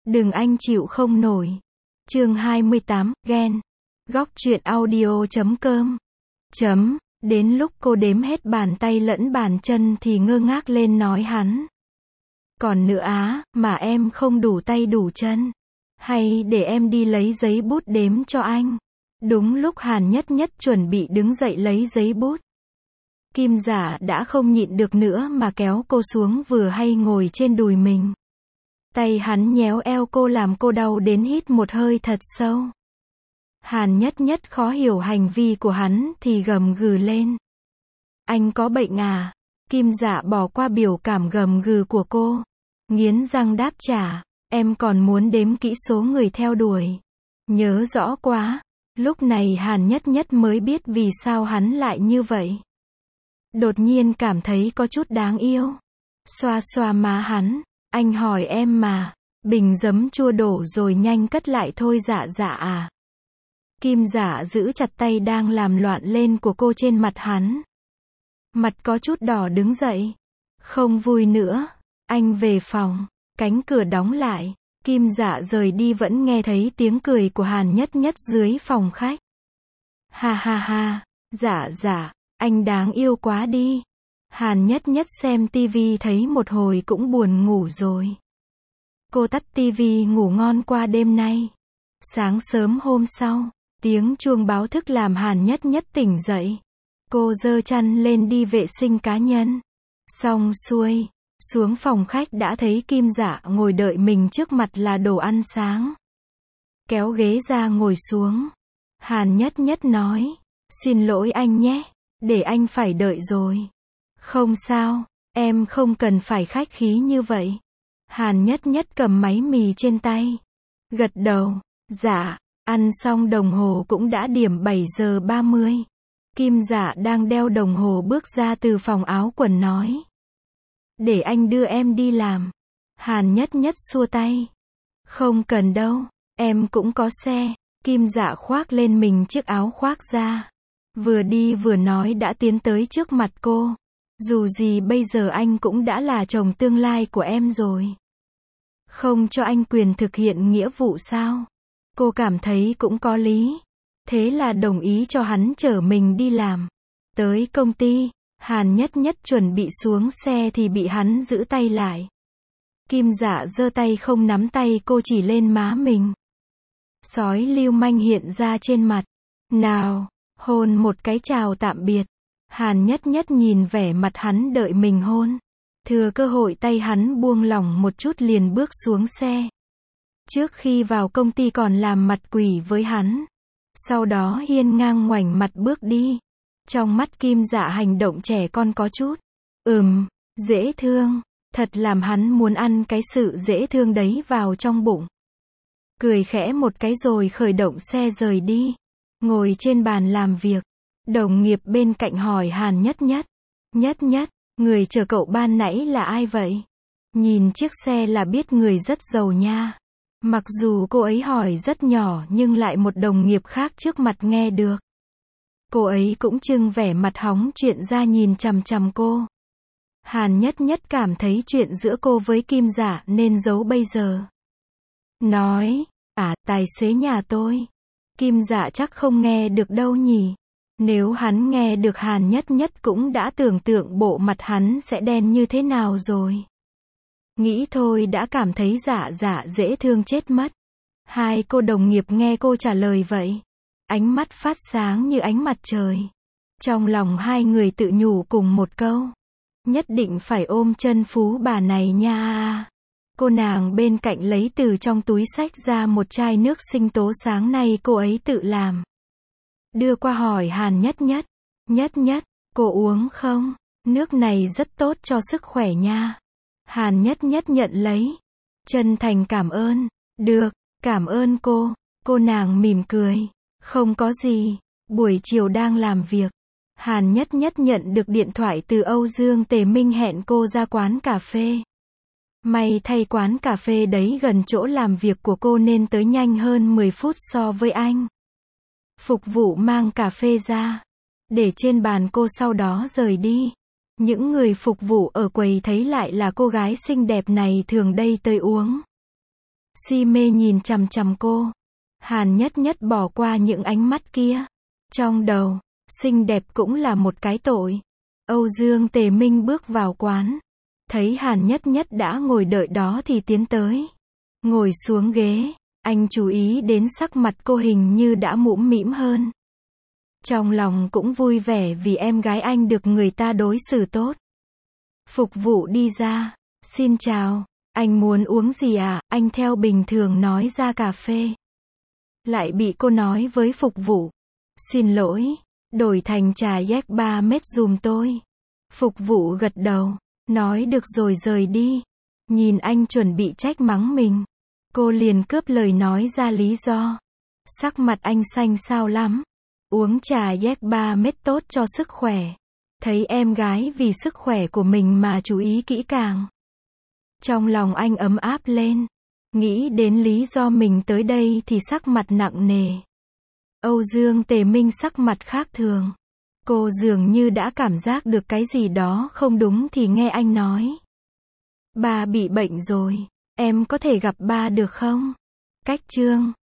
Đừng anh chịu không nổi. Chương 28, ghen. Góc truyện audio.com. Đến lúc cô đếm hết bàn tay lẫn bàn chân thì ngơ ngác lên nói hắn. Còn nữa á, mà em không đủ tay đủ chân. Hay để em đi lấy giấy bút đếm cho anh. Đúng lúc Hàn Nhất Nhất chuẩn bị đứng dậy lấy giấy bút. Kim Dạ đã không nhịn được nữa mà kéo cô xuống vừa hay ngồi trên đùi mình. Tay hắn nhéo eo cô làm cô đau đến hít một hơi thật sâu. Hàn Nhất Nhất khó hiểu hành vi của hắn thì gầm gừ lên. Anh có bệnh à? Kim Dạ bỏ qua biểu cảm gầm gừ của cô. Nghiến răng đáp trả. Em còn muốn đếm kỹ số người theo đuổi. Nhớ rõ quá. Lúc này Hàn Nhất Nhất mới biết vì sao hắn lại như vậy. Đột nhiên cảm thấy có chút đáng yêu. Xoa xoa má hắn. Anh hỏi em mà. Bình giấm chua đổ rồi nhanh cất lại thôi dạ dạ à. Kim Dạ giữ chặt tay đang làm loạn lên của cô trên mặt hắn. Mặt có chút đỏ đứng dậy. Không vui nữa. Anh về phòng. Cánh cửa đóng lại. Kim Dạ rời đi vẫn nghe thấy tiếng cười của Hàn Nhất Nhất dưới phòng khách. Ha ha ha. Dạ dạ. Anh đáng yêu quá đi. Hàn Nhất Nhất xem tivi thấy một hồi cũng buồn ngủ rồi. Cô tắt tivi ngủ ngon qua đêm nay. Sáng sớm hôm sau, tiếng chuông báo thức làm Hàn Nhất Nhất tỉnh dậy. Cô giơ chăn lên đi vệ sinh cá nhân. Xong xuôi, xuống phòng khách đã thấy Kim Dạ ngồi đợi mình trước mặt là đồ ăn sáng. Kéo ghế ra ngồi xuống. Hàn Nhất Nhất nói, xin lỗi anh nhé, để anh phải đợi rồi. Không sao, em không cần phải khách khí như vậy. Hàn Nhất Nhất cầm máy mì trên tay. Gật đầu, dạ, ăn xong đồng hồ cũng đã điểm 7 giờ 30. Kim Dạ đang đeo đồng hồ bước ra từ phòng áo quần nói. Để anh đưa em đi làm. Hàn Nhất Nhất xua tay. Không cần đâu, em cũng có xe. Kim Dạ khoác lên mình chiếc áo khoác ra. Vừa đi vừa nói đã tiến tới trước mặt cô. Dù gì bây giờ anh cũng đã là chồng tương lai của em rồi. Không cho anh quyền thực hiện nghĩa vụ sao? Cô cảm thấy cũng có lý. Thế là đồng ý cho hắn chở mình đi làm. Tới công ty, Hàn Nhất Nhất chuẩn bị xuống xe thì bị hắn giữ tay lại. Kim Dạ giơ tay không nắm tay cô chỉ lên má mình. Sói lưu manh hiện ra trên mặt. Nào, hôn một cái chào tạm biệt. Hàn Nhất Nhất nhìn vẻ mặt hắn đợi mình hôn. Thừa cơ hội tay hắn buông lỏng một chút liền bước xuống xe. Trước khi vào công ty còn làm mặt quỷ với hắn. Sau đó hiên ngang ngoảnh mặt bước đi. Trong mắt Kim Dạ hành động trẻ con có chút. Dễ thương. Thật làm hắn muốn ăn cái sự dễ thương đấy vào trong bụng. Cười khẽ một cái rồi khởi động xe rời đi. Ngồi trên bàn làm việc. Đồng nghiệp bên cạnh hỏi Hàn Nhất Nhất. Nhất Nhất, người chờ cậu ban nãy là ai vậy? Nhìn chiếc xe là biết người rất giàu nha. Mặc dù cô ấy hỏi rất nhỏ nhưng lại một đồng nghiệp khác trước mặt nghe được. Cô ấy cũng trưng vẻ mặt hóng chuyện ra nhìn chằm chằm cô. Hàn Nhất Nhất cảm thấy chuyện giữa cô với Kim Dạ nên giấu bây giờ. Nói, tài xế nhà tôi. Kim Dạ chắc không nghe được đâu nhỉ. Nếu hắn nghe được Hàn Nhất Nhất cũng đã tưởng tượng bộ mặt hắn sẽ đen như thế nào rồi. Nghĩ thôi đã cảm thấy Dạ dạ dễ thương chết mất. Hai cô đồng nghiệp nghe cô trả lời vậy. Ánh mắt phát sáng như ánh mặt trời. Trong lòng hai người tự nhủ cùng một câu. Nhất định phải ôm chân phú bà này nha. Cô nàng bên cạnh lấy từ trong túi xách ra một chai nước sinh tố sáng nay cô ấy tự làm. Đưa qua hỏi Hàn Nhất Nhất. Nhất Nhất, cô uống không? Nước này rất tốt cho sức khỏe nha. Hàn Nhất Nhất nhận lấy. Chân thành cảm ơn. Được, cảm ơn cô. Cô nàng mỉm cười. Không có gì. Buổi chiều đang làm việc. Hàn Nhất Nhất nhận được điện thoại từ Âu Dương Tề Minh hẹn cô ra quán cà phê. May thay quán cà phê đấy gần chỗ làm việc của cô nên tới nhanh hơn 10 phút so với anh. Phục vụ mang cà phê ra. Để trên bàn cô sau đó rời đi. Những người phục vụ ở quầy thấy lại là cô gái xinh đẹp này thường đây tới uống. Si mê nhìn chằm chằm cô. Hàn Nhất Nhất bỏ qua những ánh mắt kia. Trong đầu, xinh đẹp cũng là một cái tội. Âu Dương Tề Minh bước vào quán. Thấy Hàn Nhất Nhất đã ngồi đợi đó thì tiến tới. Ngồi xuống ghế. Anh chú ý đến sắc mặt cô hình như đã mũm mĩm hơn. Trong lòng cũng vui vẻ vì em gái anh được người ta đối xử tốt. Phục vụ đi ra. Xin chào, anh muốn uống gì à? Anh theo bình thường nói ra cà phê. Lại bị cô nói với phục vụ. Xin lỗi, đổi thành trà yak 3 mét dùm tôi. Phục vụ gật đầu, nói được rồi rời đi. Nhìn anh chuẩn bị trách mắng mình. Cô liền cướp lời nói ra lý do. Sắc mặt anh xanh xao lắm. Uống trà yak 3 mét tốt cho sức khỏe. Thấy em gái vì sức khỏe của mình mà chú ý kỹ càng. Trong lòng anh ấm áp lên. Nghĩ đến lý do mình tới đây thì sắc mặt nặng nề. Âu Dương Tề Minh sắc mặt khác thường. Cô dường như đã cảm giác được cái gì đó không đúng thì nghe anh nói. Ba bị bệnh rồi. Em có thể gặp ba được không? Cách chương